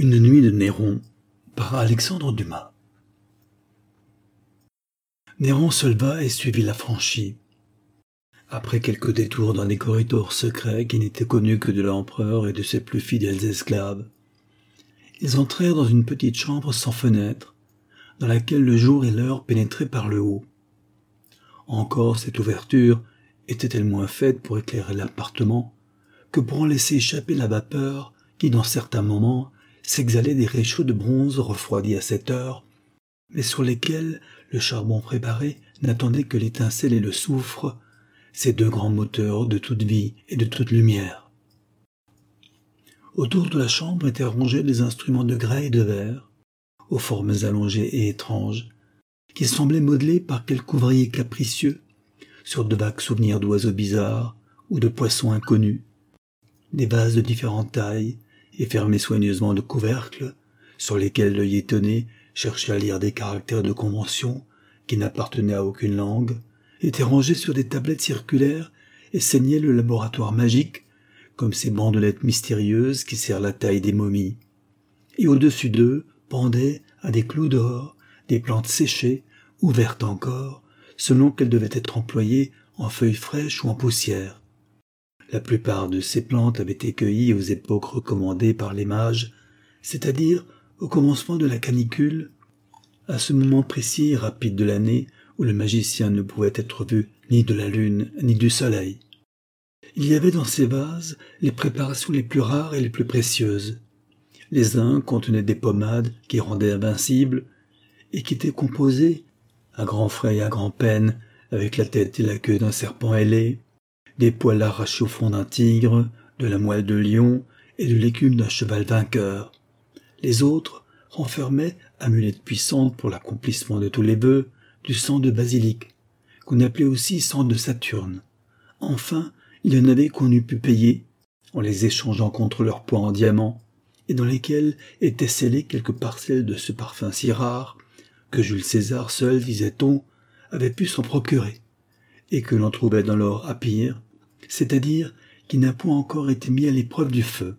Une nuit de Néron par Alexandre Dumas. Néron se leva et suivit l'affranchi. Après quelques détours dans des corridors secrets qui n'étaient connus que de l'empereur et de ses plus fidèles esclaves, ils entrèrent dans une petite chambre sans fenêtre, dans laquelle le jour et l'heure pénétraient par le haut. Encore cette ouverture était-elle moins faite pour éclairer l'appartement que pour en laisser échapper la vapeur qui, dans certains moments, s'exhalait des réchauds de bronze refroidis à cette heure, mais sur lesquels le charbon préparé n'attendait que l'étincelle et le soufre, ces deux grands moteurs de toute vie et de toute lumière. Autour de la chambre étaient rangés des instruments de grès et de verre, aux formes allongées et étranges, qui semblaient modelés par quelque ouvrier capricieux sur de vagues souvenirs d'oiseaux bizarres ou de poissons inconnus, des vases de différentes tailles et fermés soigneusement de couvercles, sur lesquels l'œil étonné cherchait à lire des caractères de convention qui n'appartenaient à aucune langue, étaient rangés sur des tablettes circulaires et saignaient le laboratoire magique, comme ces bandelettes mystérieuses qui serrent la taille des momies. Et au-dessus d'eux pendaient, à des clous d'or, des plantes séchées, ou vertes encore, selon qu'elles devaient être employées en feuilles fraîches ou en poussière. La plupart de ces plantes avaient été cueillies aux époques recommandées par les mages, c'est-à-dire au commencement de la canicule, à ce moment précis et rapide de l'année où le magicien ne pouvait être vu ni de la lune ni du soleil. Il y avait dans ces vases les préparations les plus rares et les plus précieuses. Les uns contenaient des pommades qui rendaient invincibles et qui étaient composées, à grands frais et à grand-peine, avec la tête et la queue d'un serpent ailé, des poils arrachés au front d'un tigre, de la moelle de lion et de l'écume d'un cheval vainqueur. Les autres renfermaient, amulettes puissantes pour l'accomplissement de tous les vœux, du sang de basilic, qu'on appelait aussi sang de Saturne. Enfin, il y en avait qu'on eût pu payer, en les échangeant contre leur poids en diamants, et dans lesquels étaient scellées quelques parcelles de ce parfum si rare, que Jules César seul, disait-on, avait pu s'en procurer, et que l'on trouvait dans l'or à pire, c'est-à-dire qui n'a point encore été mis à l'épreuve du feu.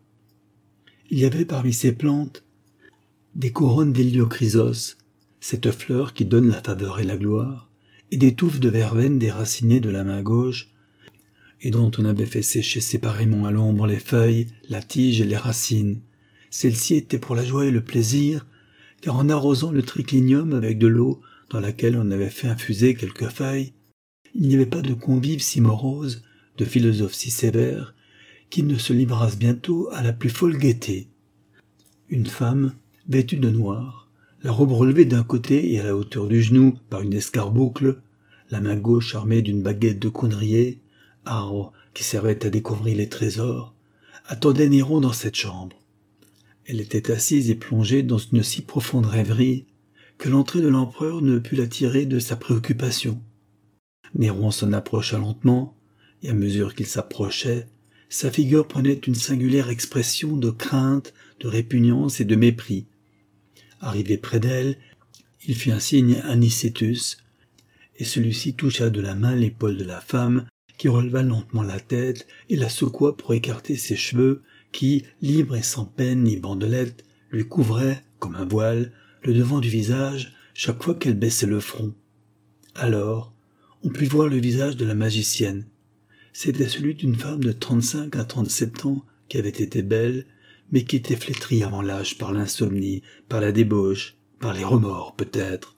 Il y avait parmi ces plantes des couronnes d'héliochrysos, cette fleur qui donne la faveur et la gloire, et des touffes de verveine déracinées de la main gauche, et dont on avait fait sécher séparément à l'ombre les feuilles, la tige et les racines. Celles-ci étaient pour la joie et le plaisir, car en arrosant le triclinium avec de l'eau dans laquelle on avait fait infuser quelques feuilles, il n'y avait pas de convive si morose, de philosophe si sévère, qui ne se livrasse bientôt à la plus folle gaieté. Une femme, vêtue de noir, la robe relevée d'un côté et à la hauteur du genou par une escarboucle, la main gauche armée d'une baguette de coudrier, arbre qui servait à découvrir les trésors, attendait Néron dans cette chambre. Elle était assise et plongée dans une si profonde rêverie que l'entrée de l'empereur ne put la tirer de sa préoccupation. Néron s'en approcha lentement, et à mesure qu'il s'approchait, sa figure prenait une singulière expression de crainte, de répugnance et de mépris. Arrivé près d'elle, il fit un signe à Nicétus, et celui-ci toucha de la main l'épaule de la femme, qui releva lentement la tête et la secoua pour écarter ses cheveux qui, libres et sans peine ni bandelette, lui couvraient, comme un voile, le devant du visage chaque fois qu'elle baissait le front. Alors, on put voir le visage de la magicienne. C'était celui d'une femme de 35 à 37 ans qui avait été belle, mais qui était flétrie avant l'âge par l'insomnie, par la débauche, par les remords peut-être.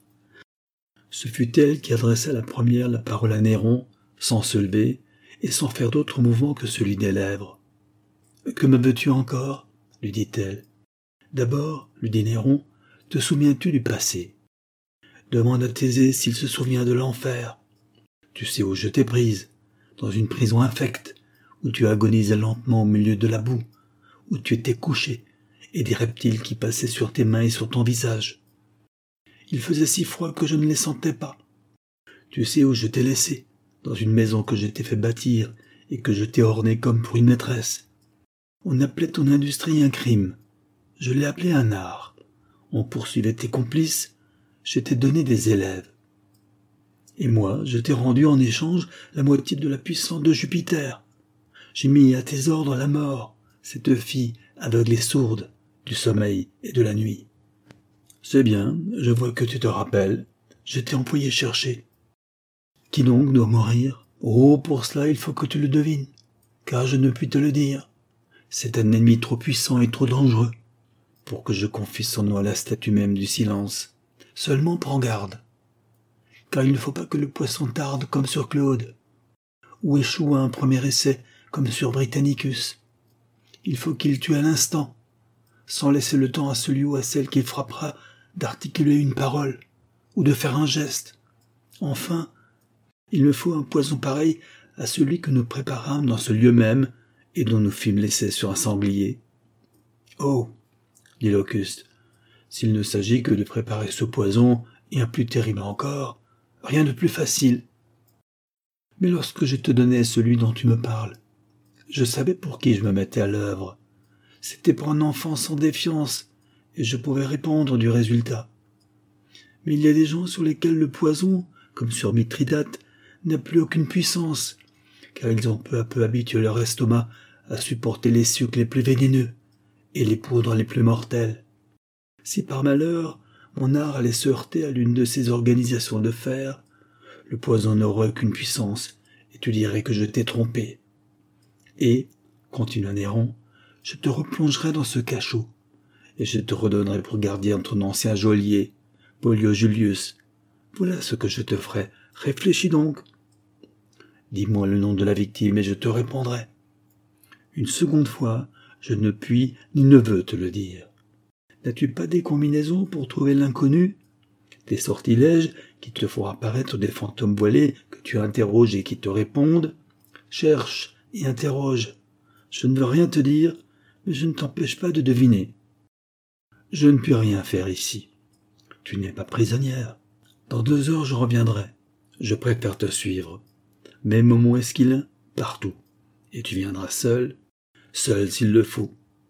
Ce fut elle qui adressa la première la parole à Néron, sans se lever, et sans faire d'autre mouvement que celui des lèvres. « Que me veux-tu encore ?» lui dit-elle. « D'abord, lui dit Néron, te souviens-tu du passé ? Demande à Thésée s'il se souvient de l'enfer. Tu sais où je t'ai prise, dans une prison infecte, où tu agonisais lentement au milieu de la boue, où tu étais couché, et des reptiles qui passaient sur tes mains et sur ton visage. Il faisait si froid que je ne les sentais pas. Tu sais où je t'ai laissé, dans une maison que je t'ai fait bâtir et que je t'ai ornée comme pour une maîtresse. On appelait ton industrie un crime. Je l'ai appelé un art. On poursuivait tes complices. Je t'ai donné des élèves. Et moi, je t'ai rendu en échange la moitié de la puissance de Jupiter. J'ai mis à tes ordres la mort, cette fille aveugle et sourde, du sommeil et de la nuit. C'est bien, je vois que tu te rappelles. Je t'ai envoyé chercher. Qui donc doit mourir? Oh, pour cela il faut que tu le devines, car je ne puis te le dire. C'est un ennemi trop puissant et trop dangereux pour que je confie son nom à la statue même du silence. Seulement prends garde, car il ne faut pas que le poisson tarde comme sur Claude, ou échoue à un premier essai comme sur Britannicus. Il faut qu'il tue à l'instant, sans laisser le temps à celui ou à celle qu'il frappera d'articuler une parole ou de faire un geste. Enfin, il me faut un poison pareil à celui que nous préparâmes dans ce lieu même et dont nous fîmes l'essai sur un sanglier. Oh, dit Locuste, s'il ne s'agit que de préparer ce poison, et un plus terrible encore, rien de plus facile. Mais lorsque je te donnais celui dont tu me parles, je savais pour qui je me mettais à l'œuvre. C'était pour un enfant sans défiance, et je pouvais répondre du résultat. Mais il y a des gens sur lesquels le poison, comme sur Mithridate, n'a plus aucune puissance, car ils ont peu à peu habitué leur estomac à supporter les sucs les plus vénéneux et les poudres les plus mortelles. Si par malheur mon art allait se heurter à l'une de ces organisations de fer, le poison n'aurait aucune puissance, et tu dirais que je t'ai trompé. Et, continua Néron, je te replongerai dans ce cachot, et je te redonnerai pour gardien ton ancien geôlier, Pollio Julius. Voilà ce que je te ferai. Réfléchis donc. Dis-moi le nom de la victime et je te répondrai. Une seconde fois, je ne puis ni ne veux te le dire. N'as-tu pas des combinaisons pour trouver l'inconnu? Des sortilèges qui te feront apparaître des fantômes voilés que tu interroges et qui te répondent? Cherche et interroge. Je ne veux rien te dire, mais je ne t'empêche pas de deviner. Je ne puis rien faire ici. Tu n'es pas prisonnière. Dans 2 heures, je reviendrai. Je préfère te suivre. Même au Mont Esquilin, partout. Et tu viendras seul s'il le faut.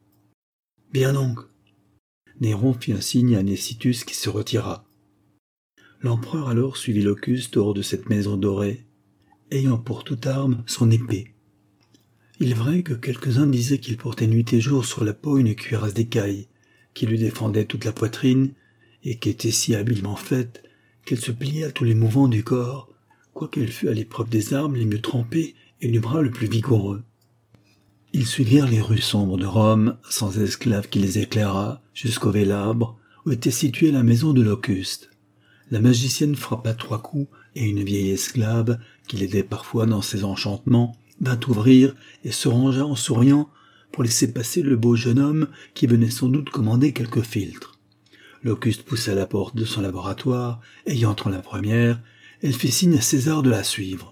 Bien donc. Néron fit un signe à Nécitus qui se retira. L'empereur alors suivit Locuste hors de cette maison dorée, ayant pour toute arme son épée. Il est vrai que quelques-uns disaient qu'il portait nuit et jour sur la peau une cuirasse d'écaille, qui lui défendait toute la poitrine, et qui était si habilement faite qu'elle se pliait à tous les mouvements du corps, quoiqu'elle fût à l'épreuve des armes les mieux trempées et du bras le plus vigoureux. Ils suivirent les rues sombres de Rome, sans esclave qui les éclairât, jusqu'au Vélabre, où était située la maison de Locuste. La magicienne frappa 3 coups, et une vieille esclave, qui l'aidait parfois dans ses enchantements, vint ouvrir et se rangea en souriant pour laisser passer le beau jeune homme qui venait sans doute commander quelques philtres. Locuste poussa la porte de son laboratoire, et y entrant la première, elle fit signe à César de la suivre.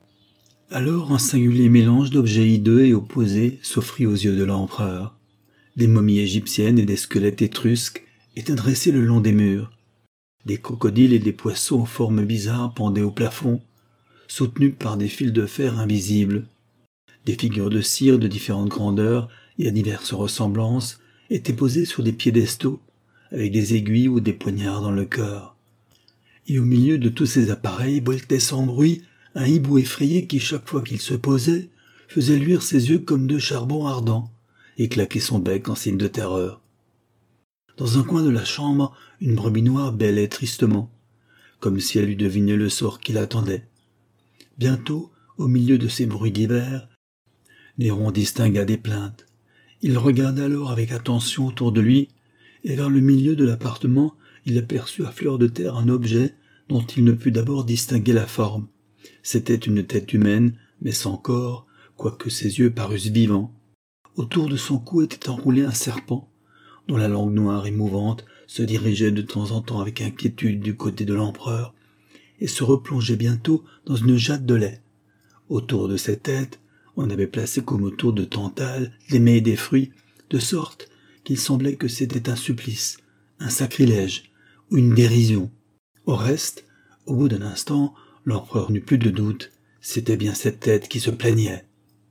Alors un singulier mélange d'objets hideux et opposés s'offrit aux yeux de l'empereur. Des momies égyptiennes et des squelettes étrusques étaient dressés le long des murs. Des crocodiles et des poissons aux formes bizarres pendaient au plafond, soutenus par des fils de fer invisibles. Des figures de cire de différentes grandeurs et à diverses ressemblances étaient posées sur des piédestaux, avec des aiguilles ou des poignards dans le cœur. Et au milieu de tous ces appareils voltait sans bruit un hibou effrayé qui, chaque fois qu'il se posait, faisait luire ses yeux comme 2 charbons ardents et claquait son bec en signe de terreur. Dans un coin de la chambre, une brebis noire bêlait tristement, comme si elle eût deviné le sort qui l'attendait. Bientôt, au milieu de ces bruits divers, Néron distingua des plaintes. Il regarda alors avec attention autour de lui, et vers le milieu de l'appartement, il aperçut à fleur de terre un objet dont il ne put d'abord distinguer la forme. C'était une tête humaine, mais sans corps, quoique ses yeux parussent vivants. Autour de son cou était enroulé un serpent, dont la langue noire et mouvante se dirigeait de temps en temps avec inquiétude du côté de l'empereur, et se replongeait bientôt dans une jatte de lait. Autour de cette tête, on avait placé comme autour de Tantale des mets et des fruits, de sorte qu'il semblait que c'était un supplice, un sacrilège, ou une dérision. Au reste, au bout d'un instant, l'empereur n'eut plus de doute, c'était bien cette tête qui se plaignait.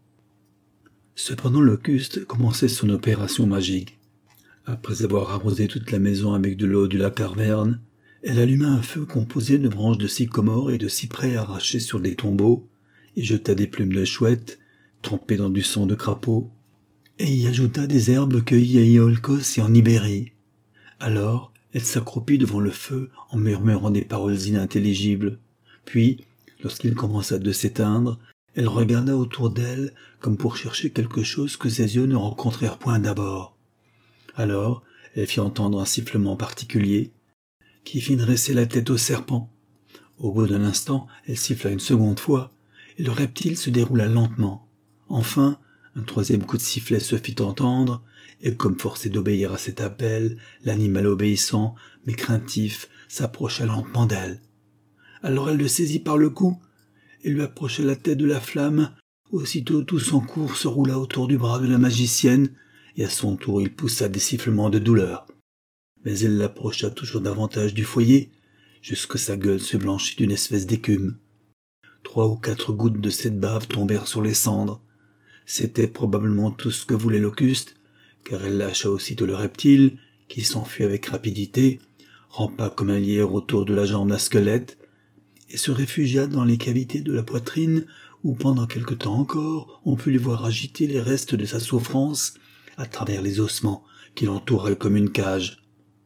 Cependant Locuste commençait son opération magique. Après avoir arrosé toute la maison avec de l'eau du lac Arverne, elle alluma un feu composé de branches de sycomore et de cyprès arrachés sur des tombeaux, et jeta des plumes de chouette, trempées dans du sang de crapaud. et y ajouta des herbes cueillies à Iolcos et en Ibérie. Alors, elle s'accroupit devant le feu en murmurant des paroles inintelligibles. Puis, lorsqu'il commença de s'éteindre, elle regarda autour d'elle comme pour chercher quelque chose que ses yeux ne rencontrèrent point d'abord. Alors, elle fit entendre un sifflement particulier, qui fit dresser la tête au serpent. Au bout d'un instant, elle siffla une seconde fois, et le reptile se déroula lentement. Enfin, un troisième coup de sifflet se fit entendre, et comme forcé d'obéir à cet appel, l'animal obéissant, mais craintif, s'approcha lentement d'elle. Alors elle le saisit par le cou, et lui approcha la tête de la flamme. Aussitôt tout son cours se roula autour du bras de la magicienne, et à son tour il poussa des sifflements de douleur. Mais elle l'approcha toujours davantage du foyer, jusque sa gueule se blanchit d'une espèce d'écume. 3 ou 4 gouttes de cette bave tombèrent sur les cendres. C'était probablement tout ce que voulait Locuste, car elle lâcha aussitôt le reptile, qui s'enfuit avec rapidité, rampa comme un lierre autour de la jambe d'un squelette, et se réfugia dans les cavités de la poitrine, où pendant quelque temps encore on put les voir agiter les restes de sa souffrance à travers les ossements qui l'entouraient comme une cage.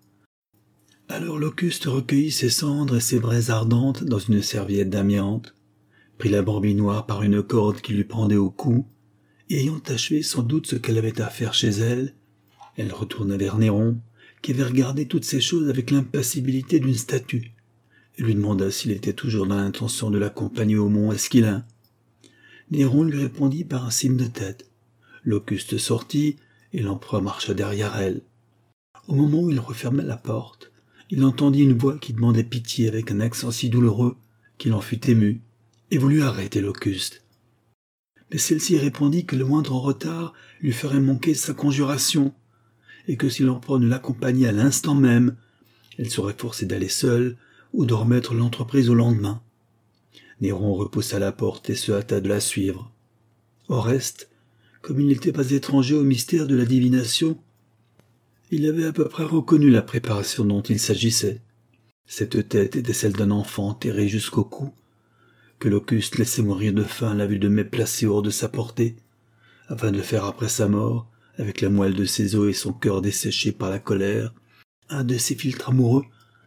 Alors Locuste recueillit ses cendres et ses braises ardentes dans une serviette d'amiante, prit la brebis noire par une corde qui lui pendait au cou, et ayant achevé sans doute ce qu'elle avait à faire chez elle, elle retourna vers Néron, qui avait regardé toutes ces choses avec l'impassibilité d'une statue, et lui demanda s'il était toujours dans l'intention de l'accompagner au mont Esquilin. Néron lui répondit par un signe de tête. Locuste sortit, et l'empereur marcha derrière elle. Au moment où il refermait la porte, il entendit une voix qui demandait pitié avec un accent si douloureux qu'il en fut ému, et voulut arrêter Locuste. Mais celle-ci répondit que le moindre retard lui ferait manquer sa conjuration, et que si l'empereur ne l'accompagnait à l'instant même, elle serait forcée d'aller seule ou de remettre l'entreprise au lendemain. Néron repoussa la porte et se hâta de la suivre. Au reste, comme il n'était pas étranger au mystère de la divination, il avait à peu près reconnu la préparation dont il s'agissait. Cette tête était celle d'un enfant enterré jusqu'au cou, que Locuste laissait mourir de faim à la vue de mets placés hors de sa portée, afin de faire après sa mort, avec la moelle de ses os et son cœur desséché par la colère, un de ces philtres amoureux,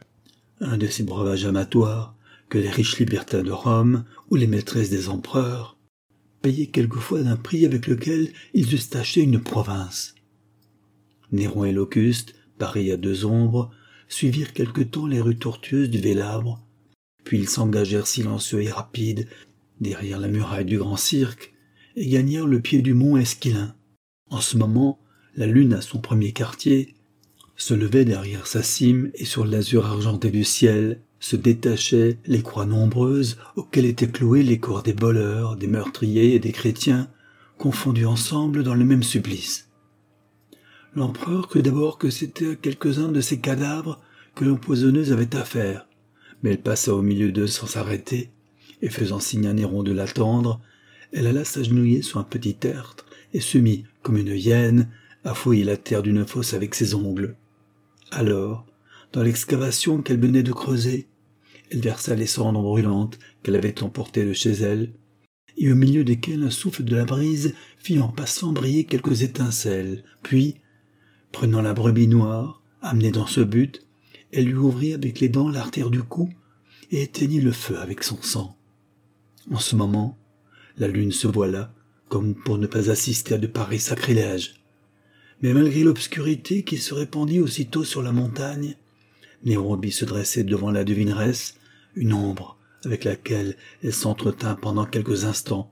un de ces breuvages amatoires que les riches libertins de Rome ou les maîtresses des empereurs payaient quelquefois d'un prix avec lequel ils eussent acheté une province. Néron et Locuste, pareils à deux ombres, suivirent quelque temps les rues tortueuses du Vélabre, puis ils s'engagèrent silencieux et rapides derrière la muraille du grand cirque et gagnèrent le pied du mont Esquilin. En ce moment, la lune à son premier quartier se levait derrière sa cime et sur l'azur argenté du ciel se détachaient les croix nombreuses auxquelles étaient cloués les corps des voleurs, des meurtriers et des chrétiens, confondus ensemble dans le même supplice. L'empereur crut d'abord que c'était à quelques-uns de ces cadavres que l'empoisonneuse avait affaire, mais elle passa au milieu d'eux sans s'arrêter, et faisant signe à Néron de l'attendre, elle alla s'agenouiller sur un petit tertre et se mit, comme une hyène, à fouiller la terre d'une fosse avec ses ongles. Alors, dans l'excavation qu'elle venait de creuser, elle versa les cendres brûlantes qu'elle avait emportées de chez elle, et au milieu desquelles un souffle de la brise fit en passant briller quelques étincelles, puis, prenant la brebis noire, amenée dans ce but, elle lui ouvrit avec les dents l'artère du cou et éteignit le feu avec son sang. En ce moment, la lune se voila, comme pour ne pas assister à de pareils sacrilèges. Mais malgré l'obscurité qui se répandit aussitôt sur la montagne, Néron vit se dresser devant la devineresse une ombre avec laquelle elle s'entretint pendant quelques instants.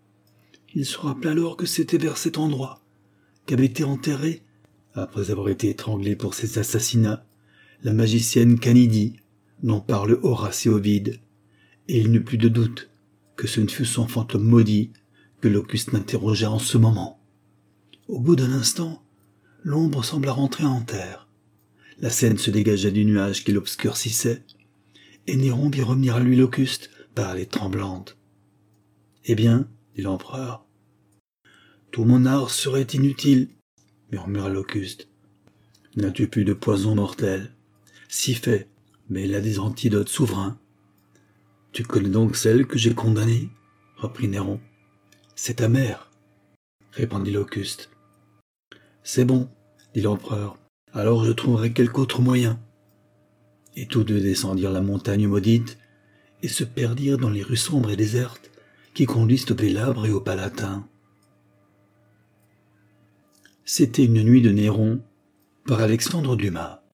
Il se rappela alors que c'était vers cet endroit qu'avait été enterrée, après avoir été étranglée pour ses assassinats, la magicienne Canidie, dont parle Horace et Ovide, et il n'eut plus de doute que ce ne fût son fantôme maudit que Locuste interrogea en ce moment. Au bout d'un instant, l'ombre sembla rentrer en terre. La scène se dégagea du nuage qui l'obscurcissait, et Néron vit revenir à lui Locuste, pâle et tremblante. « Eh bien, dit l'empereur, tout mon art serait inutile, murmura Locuste. N'as-tu plus de poison mortel? Si fait, mais il a des antidotes souverains. Tu connais donc celle que j'ai condamnée? Reprit Néron. C'est ta mère, répondit Locuste. C'est bon, dit l'empereur, alors je trouverai quelque autre moyen. Et tous deux descendirent la montagne maudite et se perdirent dans les rues sombres et désertes qui conduisent au Bélabre et au Palatin. C'était une nuit de Néron par Alexandre Dumas.